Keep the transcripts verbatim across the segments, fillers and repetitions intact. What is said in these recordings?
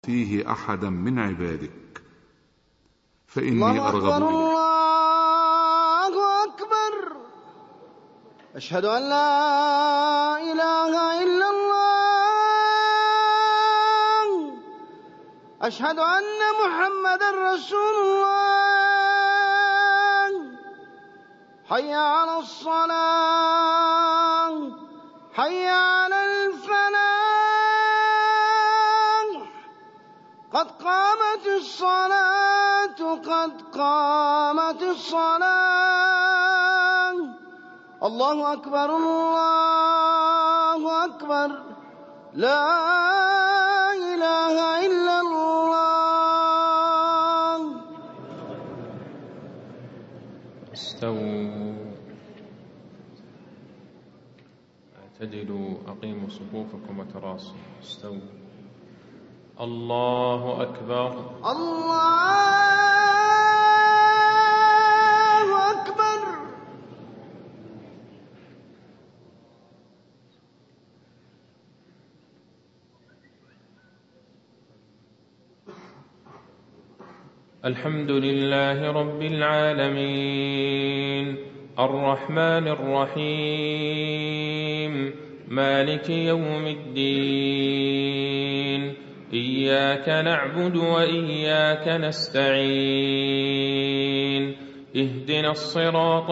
فيه أحدا من عبادك، فإني الله أرغب أكبر إليك. الله أكبر. أشهد أن لا إله إلا الله. أشهد أن محمدا رسول الله. حي على الصلاة، حي على الفلاح، قد قامت الصلاة، قد قامت الصلاة. الله أكبر الله أكبر. لا إله إلا الله. استووا، اعتدلوا، أقيموا صفوفكم وتراصوا. استووا. الله أكبر. الله أكبر. الحمد لله رب العالمين، الرحمن الرحيم، مالك يوم الدين، إياك نعبد وإياك نستعين، اهدنا الصراط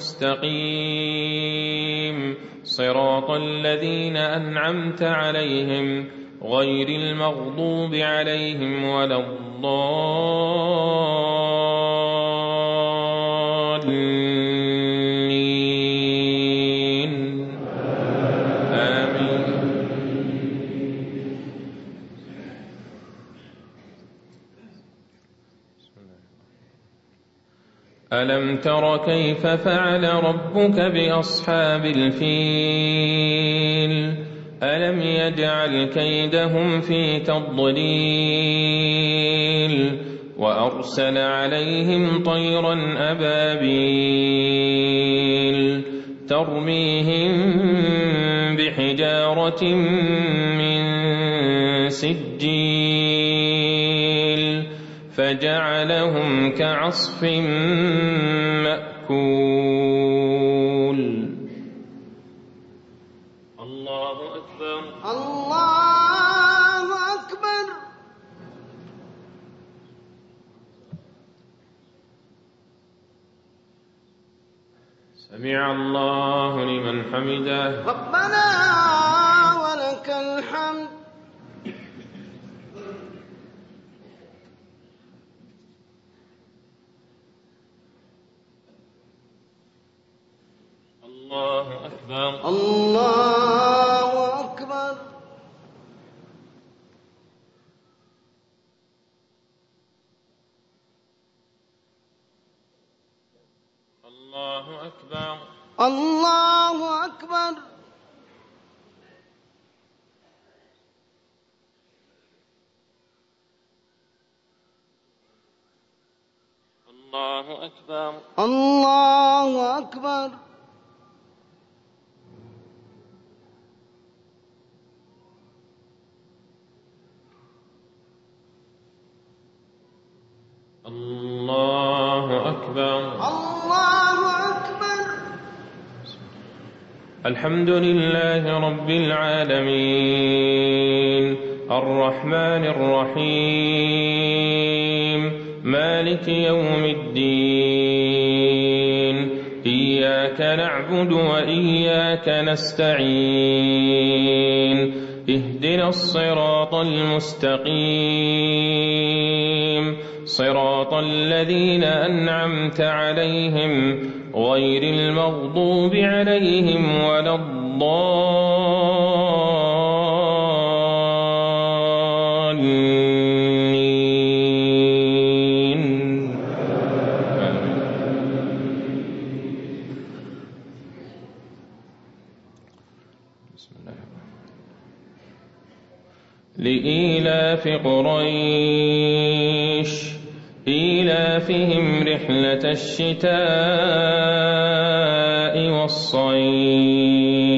المستقيم، صراط الذين أنعمت عليهم غير المغضوب عليهم ولا الضالين. آمين. ألم تر كيف فعل ربك بأصحاب الفيل؟ ألم يجعل كيدهم في تضليل، وأرسل عليهم طيرا أبابيل ترميهم بحجارة من سجيل فجعلهم كعصف مأكول. الله أكبر. الله أكبر. سمع الله لمن حمده. ربنا ولك الحمد. الله أكبر. الله أكبر. الله أكبر. الله أكبر. الله أكبر. الله أكبر. الله أكبر. الله أكبر. الحمد لله رب العالمين، الرحمن الرحيم، مالك يوم الدين، إياك نعبد وإياك نستعين، اهدنا الصراط المستقيم، صراط الذين أنعمت عليهم غير المغضوب عليهم ولا الضالين. بسم الله لإيلاف قريش إيلافهم رحلة الشتاء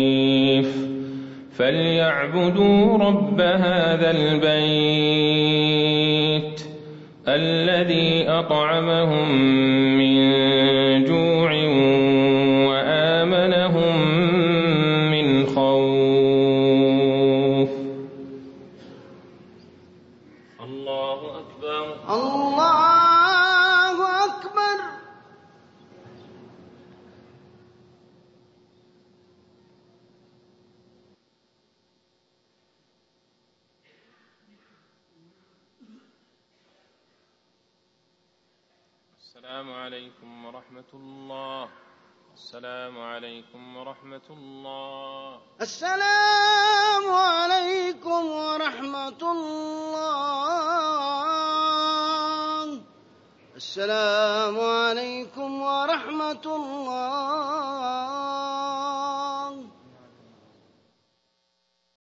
والصيف فليعبدوا رب هذا البيت الذي أطعمهم من جوع وآمنهم من خوف. الله أكبر. الله أكبر. السلام عليكم ورحمة الله. السلام عليكم ورحمة الله. السلام عليكم ورحمة الله. السلام عليكم ورحمة الله.